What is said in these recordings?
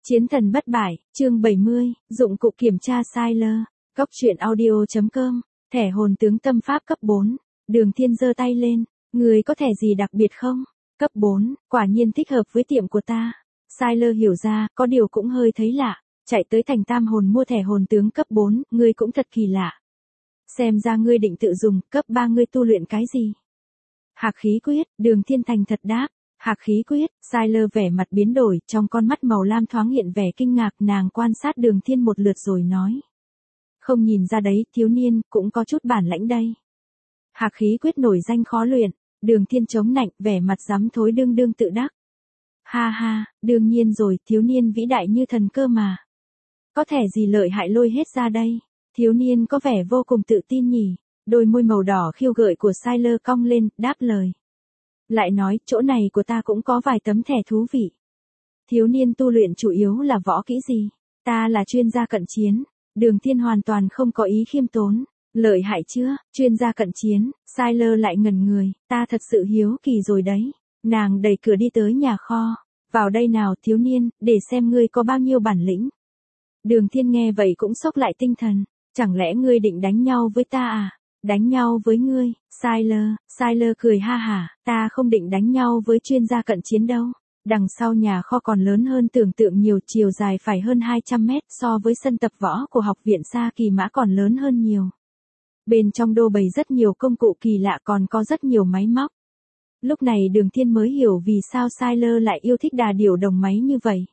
Chiến thần bất bại, chương 70, dụng cụ kiểm tra Siler. Cốc truyện audio.com, thẻ hồn tướng tâm pháp cấp 4. Đường Thiên giơ tay lên, người có thẻ gì đặc biệt không? Cấp 4, quả nhiên thích hợp với tiệm của ta. Siler hiểu ra, có điều cũng hơi thấy lạ. Chạy tới thành Tam Hồn mua thẻ hồn tướng cấp 4, ngươi cũng thật kỳ lạ. Xem ra ngươi định tự dùng, cấp 3 ngươi tu luyện cái gì? Hạc khí quyết, Đường Thiên thành thật đáp. Hạc khí quyết, Siler vẻ mặt biến đổi, trong con mắt màu lam thoáng hiện vẻ kinh ngạc, nàng quan sát Đường Thiên một lượt rồi nói. Không nhìn ra đấy, thiếu niên, cũng có chút bản lãnh đây. Hạc khí quyết nổi danh khó luyện, Đường Thiên chống nạnh, vẻ mặt dám thối đương đương tự đắc. Ha ha, đương nhiên rồi, thiếu niên vĩ đại như thần cơ mà. Có thể gì lợi hại lôi hết ra đây, thiếu niên có vẻ vô cùng tự tin nhỉ, đôi môi màu đỏ khiêu gợi của Siler cong lên, đáp lời. Lại nói, chỗ này của ta cũng có vài tấm thẻ thú vị. Thiếu niên tu luyện chủ yếu là võ kỹ gì? Ta là chuyên gia cận chiến. Đường Thiên hoàn toàn không có ý khiêm tốn. Lợi hại chưa? Chuyên gia cận chiến. Siler lại ngẩn người. Ta thật sự hiếu kỳ rồi đấy. Nàng đẩy cửa đi tới nhà kho. Vào đây nào thiếu niên, để xem ngươi có bao nhiêu bản lĩnh. Đường Thiên nghe vậy cũng sốc lại tinh thần. Chẳng lẽ ngươi định đánh nhau với ta à? Đánh nhau với ngươi, Siler cười ha hả, ta không định đánh nhau với chuyên gia cận chiến đâu. Đằng sau nhà kho còn lớn hơn tưởng tượng nhiều, chiều dài phải hơn 200 mét, so với sân tập võ của học viện Sa Kỳ Mã còn lớn hơn nhiều. Bên trong đô bày rất nhiều công cụ kỳ lạ, còn có rất nhiều máy móc. Lúc này Đường Thiên mới hiểu vì sao Siler lại yêu thích đà điểu đồng máy như vậy.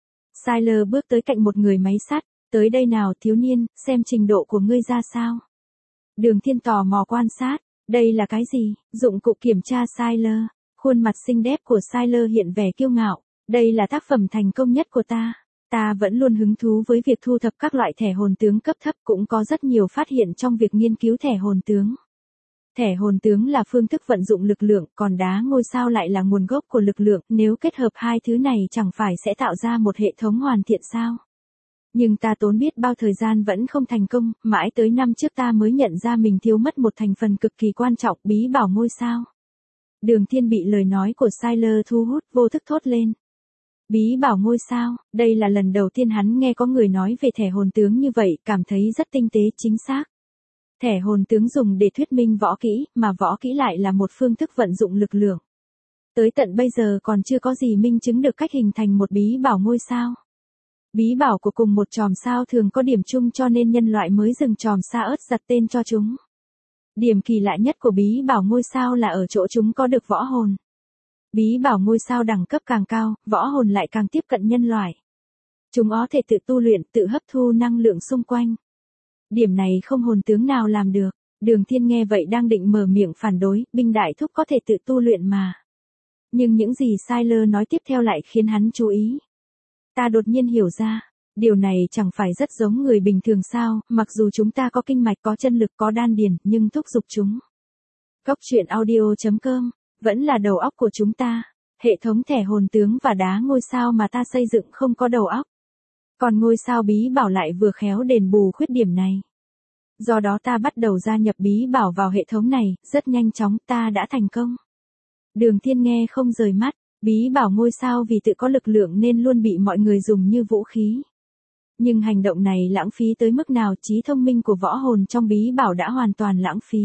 Siler bước tới cạnh một người máy sắt, tới đây nào thiếu niên, xem trình độ của ngươi ra sao. Đường Thiên tò mò quan sát, đây là cái gì? Dụng cụ kiểm tra Siler. Khuôn mặt xinh đẹp của Siler hiện vẻ kiêu ngạo, đây là tác phẩm thành công nhất của ta. Ta vẫn luôn hứng thú với việc thu thập các loại thẻ hồn tướng cấp thấp, cũng có rất nhiều phát hiện trong việc nghiên cứu thẻ hồn tướng. Thẻ hồn tướng là phương thức vận dụng lực lượng, còn đá ngôi sao lại là nguồn gốc của lực lượng, nếu kết hợp hai thứ này chẳng phải sẽ tạo ra một hệ thống hoàn thiện sao? Nhưng ta tốn biết bao thời gian vẫn không thành công, mãi tới năm trước ta mới nhận ra mình thiếu mất một thành phần cực kỳ quan trọng, bí bảo ngôi sao. Đường Thiên bị lời nói của Siler thu hút, vô thức thốt lên. Bí bảo ngôi sao, đây là lần đầu tiên hắn nghe có người nói về thẻ hồn tướng như vậy, cảm thấy rất tinh tế chính xác. Thẻ hồn tướng dùng để thuyết minh võ kỹ, mà võ kỹ lại là một phương thức vận dụng lực lượng. Tới tận bây giờ còn chưa có gì minh chứng được cách hình thành một bí bảo ngôi sao. Bí bảo của cùng một chòm sao thường có điểm chung, cho nên nhân loại mới dừng chòm sa ớt giặt tên cho chúng. Điểm kỳ lạ nhất của bí bảo ngôi sao là ở chỗ chúng có được võ hồn. Bí bảo ngôi sao đẳng cấp càng cao, võ hồn lại càng tiếp cận nhân loại. Chúng có thể tự tu luyện, tự hấp thu năng lượng xung quanh. Điểm này không hồn tướng nào làm được. Đường Thiên nghe vậy đang định mở miệng phản đối, binh đại thúc có thể tự tu luyện mà. Nhưng những gì Siler nói tiếp theo lại khiến hắn chú ý. Ta đột nhiên hiểu ra, điều này chẳng phải rất giống người bình thường sao, mặc dù chúng ta có kinh mạch, có chân lực, có đan điền, nhưng thúc giục chúng. Cốc truyện audio.com, vẫn là đầu óc của chúng ta, hệ thống thẻ hồn tướng và đá ngôi sao mà ta xây dựng không có đầu óc. Còn ngôi sao bí bảo lại vừa khéo đền bù khuyết điểm này. Do đó ta bắt đầu gia nhập bí bảo vào hệ thống này, rất nhanh chóng ta đã thành công. Đường Thiên nghe không rời mắt. Bí bảo ngôi sao vì tự có lực lượng nên luôn bị mọi người dùng như vũ khí. Nhưng hành động này lãng phí tới mức nào, trí thông minh của võ hồn trong bí bảo đã hoàn toàn lãng phí.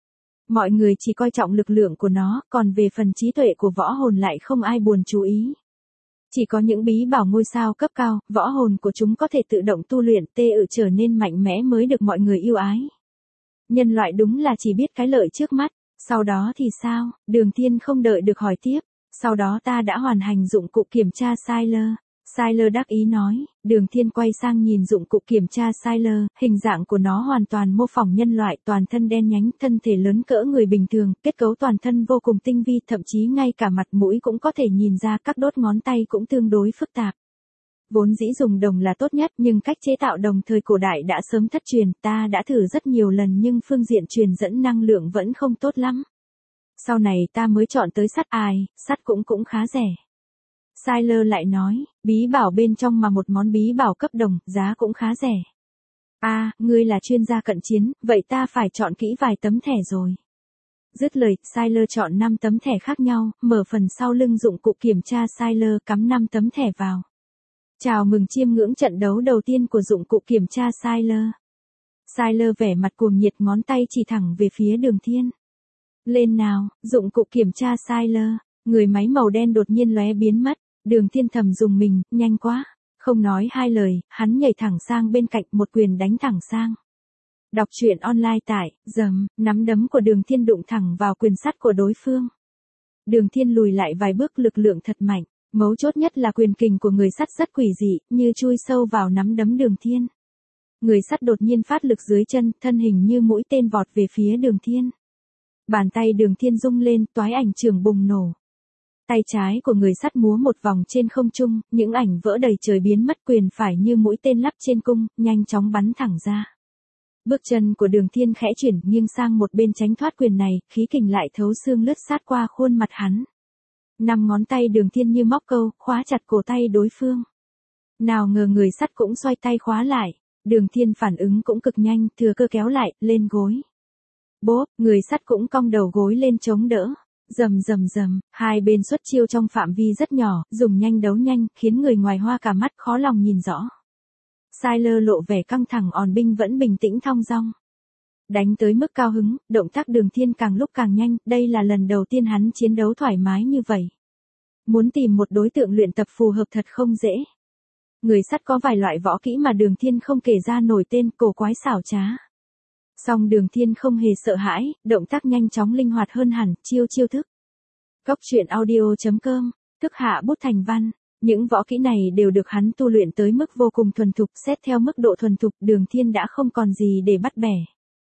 Mọi người chỉ coi trọng lực lượng của nó, còn về phần trí tuệ của võ hồn lại không ai buồn chú ý. Chỉ có những bí bảo ngôi sao cấp cao, võ hồn của chúng có thể tự động tu luyện, trở nên mạnh mẽ mới được mọi người yêu ái. Nhân loại đúng là chỉ biết cái lợi trước mắt, sau đó thì sao? Đường Thiên không đợi được hỏi tiếp. Sau đó ta đã hoàn thành dụng cụ kiểm tra Siler. Siler đắc ý nói. Đường Thiên quay sang nhìn dụng cụ kiểm tra Siler, hình dạng của nó hoàn toàn mô phỏng nhân loại, toàn thân đen nhánh, thân thể lớn cỡ người bình thường, kết cấu toàn thân vô cùng tinh vi, thậm chí ngay cả mặt mũi cũng có thể nhìn ra, các đốt ngón tay cũng tương đối phức tạp. Vốn dĩ dùng đồng là tốt nhất, nhưng cách chế tạo đồng thời cổ đại đã sớm thất truyền, ta đã thử rất nhiều lần nhưng phương diện truyền dẫn năng lượng vẫn không tốt lắm. Sau này ta mới chọn tới sắt cũng khá rẻ. Siler lại nói, bí bảo bên trong mà một món bí bảo cấp đồng, giá cũng khá rẻ. Ngươi là chuyên gia cận chiến, vậy ta phải chọn kỹ vài tấm thẻ rồi. Dứt lời, Siler chọn 5 tấm thẻ khác nhau, mở phần sau lưng dụng cụ kiểm tra Siler, cắm 5 tấm thẻ vào. Chào mừng chiêm ngưỡng trận đấu đầu tiên của dụng cụ kiểm tra Siler. Siler vẻ mặt cuồng nhiệt, ngón tay chỉ thẳng về phía Đường Thiên. Lên nào, dụng cụ kiểm tra Siler. Người máy màu đen đột nhiên lóe biến mất. Đường Thiên thầm dùng mình, nhanh quá. Không nói hai lời, hắn nhảy thẳng sang bên cạnh, một quyền đánh thẳng sang. Đọc truyện online tại, nắm đấm của Đường Thiên đụng thẳng vào quyền sắt của đối phương. Đường Thiên lùi lại vài bước, lực lượng thật mạnh. Mấu chốt nhất là quyền kình của người sắt rất quỷ dị, như chui sâu vào nắm đấm Đường Thiên. Người sắt đột nhiên phát lực dưới chân, thân hình như mũi tên vọt về phía Đường Thiên. Bàn tay Đường Thiên rung lên, toái ảnh chưởng bùng nổ. Tay trái của người sắt múa một vòng trên không trung, những ảnh vỡ đầy trời biến mất, quyền phải như mũi tên lắp trên cung, nhanh chóng bắn thẳng ra. Bước chân của Đường Thiên khẽ chuyển, nghiêng sang một bên tránh thoát quyền này, khí kình lại thấu xương lướt sát qua khuôn mặt hắn. 5 ngón tay Đường Thiên như móc câu, khóa chặt cổ tay đối phương. Nào ngờ người sắt cũng xoay tay khóa lại. Đường Thiên phản ứng cũng cực nhanh, thừa cơ kéo lại, lên gối. Bốp, người sắt cũng cong đầu gối lên chống đỡ. Rầm, hai bên xuất chiêu trong phạm vi rất nhỏ, dùng nhanh đấu nhanh, khiến người ngoài hoa cả mắt, khó lòng nhìn rõ. Siler lộ vẻ căng thẳng, òn binh vẫn bình tĩnh thong dong. Đánh tới mức cao hứng, động tác Đường Thiên càng lúc càng nhanh, đây là lần đầu tiên hắn chiến đấu thoải mái như vậy. Muốn tìm một đối tượng luyện tập phù hợp thật không dễ. Người sắt có vài loại võ kỹ mà Đường Thiên không kể ra nổi tên, cổ quái xảo trá. Song Đường Thiên không hề sợ hãi, động tác nhanh chóng linh hoạt hơn hẳn, chiêu thức. Cốc truyện audio.com, thức hạ bút thành văn. Những võ kỹ này đều được hắn tu luyện tới mức vô cùng thuần thục, xét theo mức độ thuần thục, Đường Thiên đã không còn gì để bắt bẻ.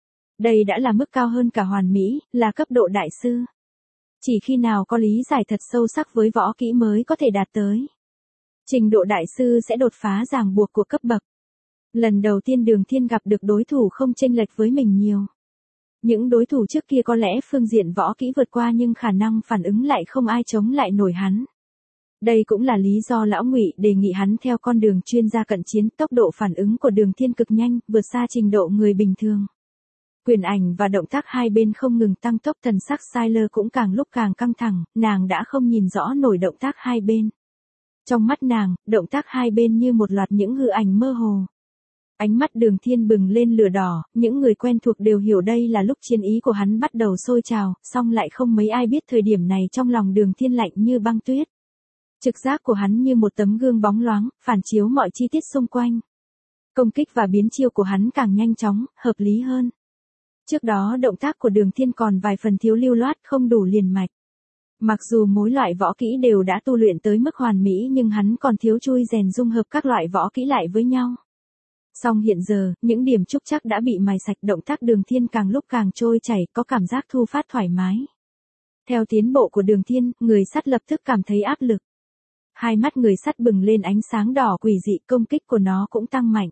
Đây đã là mức cao hơn cả hoàn mỹ, là cấp độ đại sư. Chỉ khi nào có lý giải thật sâu sắc với võ kỹ mới có thể đạt tới. Trình độ đại sư sẽ đột phá ràng buộc của cấp bậc. Lần đầu tiên Đường Thiên gặp được đối thủ không chênh lệch với mình nhiều. Những đối thủ trước kia có lẽ phương diện võ kỹ vượt qua nhưng khả năng phản ứng lại không ai chống lại nổi hắn. Đây cũng là lý do lão Ngụy đề nghị hắn theo con đường chuyên gia cận chiến, tốc độ phản ứng của Đường Thiên cực nhanh, vượt xa trình độ người bình thường. Quyền ảnh và động tác hai bên không ngừng tăng tốc, thần sắc Siler cũng càng lúc càng căng thẳng, nàng đã không nhìn rõ nổi động tác hai bên. Trong mắt nàng, động tác hai bên như một loạt những hư ảnh mơ hồ. Ánh mắt Đường Thiên bừng lên lửa đỏ, những người quen thuộc đều hiểu đây là lúc chiến ý của hắn bắt đầu sôi trào, song lại không mấy ai biết thời điểm này trong lòng Đường Thiên lạnh như băng tuyết. Trực giác của hắn như một tấm gương bóng loáng, phản chiếu mọi chi tiết xung quanh. Công kích và biến chiêu của hắn càng nhanh chóng, hợp lý hơn. Trước đó động tác của Đường Thiên còn vài phần thiếu lưu loát, không đủ liền mạch. Mặc dù mỗi loại võ kỹ đều đã tu luyện tới mức hoàn mỹ nhưng hắn còn thiếu chui rèn dung hợp các loại võ kỹ lại với nhau. Song hiện giờ, những điểm trúc chắc đã bị mài sạch, động tác Đường Thiên càng lúc càng trôi chảy, có cảm giác thu phát thoải mái. Theo tiến bộ của Đường Thiên, người sắt lập tức cảm thấy áp lực. Hai mắt người sắt bừng lên ánh sáng đỏ quỷ dị, công kích của nó cũng tăng mạnh.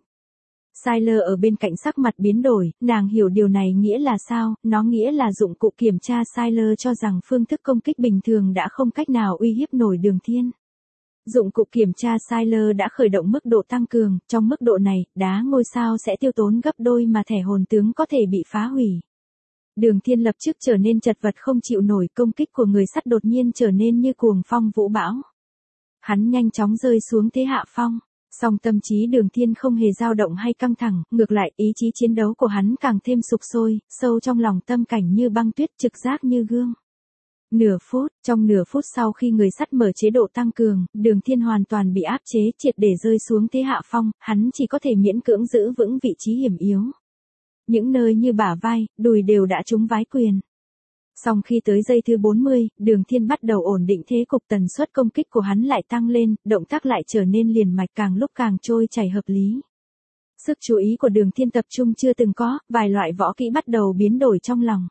Siler ở bên cạnh sắc mặt biến đổi, nàng hiểu điều này nghĩa là sao, nó nghĩa là dụng cụ kiểm tra Siler cho rằng phương thức công kích bình thường đã không cách nào uy hiếp nổi Đường Thiên. Dụng cụ kiểm tra Siler đã khởi động mức độ tăng cường, trong mức độ này, đá ngôi sao sẽ tiêu tốn gấp đôi mà thẻ hồn tướng có thể bị phá hủy. Đường Thiên lập tức trở nên chật vật không chịu nổi, công kích của người sắt đột nhiên trở nên như cuồng phong vũ bão. Hắn nhanh chóng rơi xuống thế hạ phong. Song tâm trí Đường Thiên không hề dao động hay căng thẳng, ngược lại ý chí chiến đấu của hắn càng thêm sục sôi, sâu trong lòng tâm cảnh như băng tuyết, trực giác như gương. Trong nửa phút sau khi người sắt mở chế độ tăng cường, Đường Thiên hoàn toàn bị áp chế, triệt để rơi xuống thế hạ phong, hắn chỉ có thể miễn cưỡng giữ vững vị trí hiểm yếu. Những nơi như bả vai, đùi đều đã trúng vái quyền. Song khi tới giây thứ 40, Đường Thiên bắt đầu ổn định thế cục, tần suất công kích của hắn lại tăng lên, động tác lại trở nên liền mạch, càng lúc càng trôi chảy hợp lý. Sức chú ý của Đường Thiên tập trung chưa từng có, vài loại võ kỹ bắt đầu biến đổi trong lòng.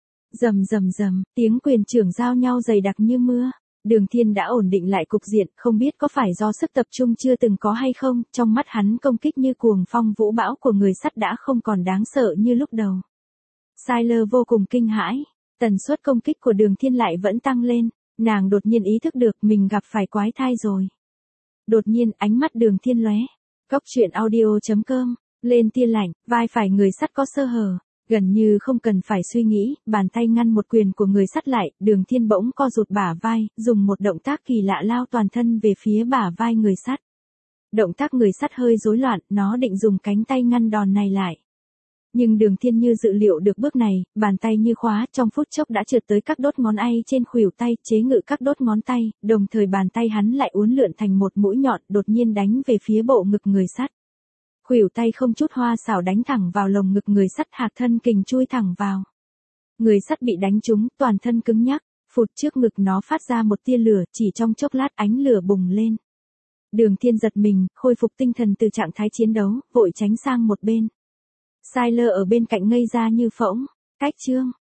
Rầm, tiếng quyền trưởng giao nhau dày đặc như mưa. Đường Thiên đã ổn định lại cục diện, không biết có phải do sức tập trung chưa từng có hay không, trong mắt hắn công kích như cuồng phong vũ bão của người sắt đã không còn đáng sợ như lúc đầu. Siler vô cùng kinh hãi. Tần suất công kích của Đường Thiên lại vẫn tăng lên, nàng đột nhiên ý thức được mình gặp phải quái thai rồi. Đột nhiên ánh mắt Đường Thiên lóe. Cốc truyện audio.com, lên tia lạnh, vai phải người sắt có sơ hở, gần như không cần phải suy nghĩ, bàn tay ngăn một quyền của người sắt lại, Đường Thiên bỗng co rụt bả vai, dùng một động tác kỳ lạ lao toàn thân về phía bả vai người sắt. Động tác người sắt hơi rối loạn, nó định dùng cánh tay ngăn đòn này lại. Nhưng Đường Thiên như dự liệu được bước này, bàn tay như khóa, trong phút chốc đã trượt tới các đốt ngón tay trên khuỷu tay, chế ngự các đốt ngón tay, đồng thời bàn tay hắn lại uốn lượn thành một mũi nhọn, đột nhiên đánh về phía bộ ngực người sắt. Khuỷu tay không chút hoa xảo đánh thẳng vào lồng ngực người sắt, hạc thân kình chui thẳng vào. Người sắt bị đánh trúng, toàn thân cứng nhắc, phụt, trước ngực nó phát ra một tia lửa, chỉ trong chốc lát ánh lửa bùng lên. Đường Thiên giật mình, khôi phục tinh thần từ trạng thái chiến đấu, vội tránh sang một bên. Siler ở bên cạnh ngây ra như phỗng. Cách chương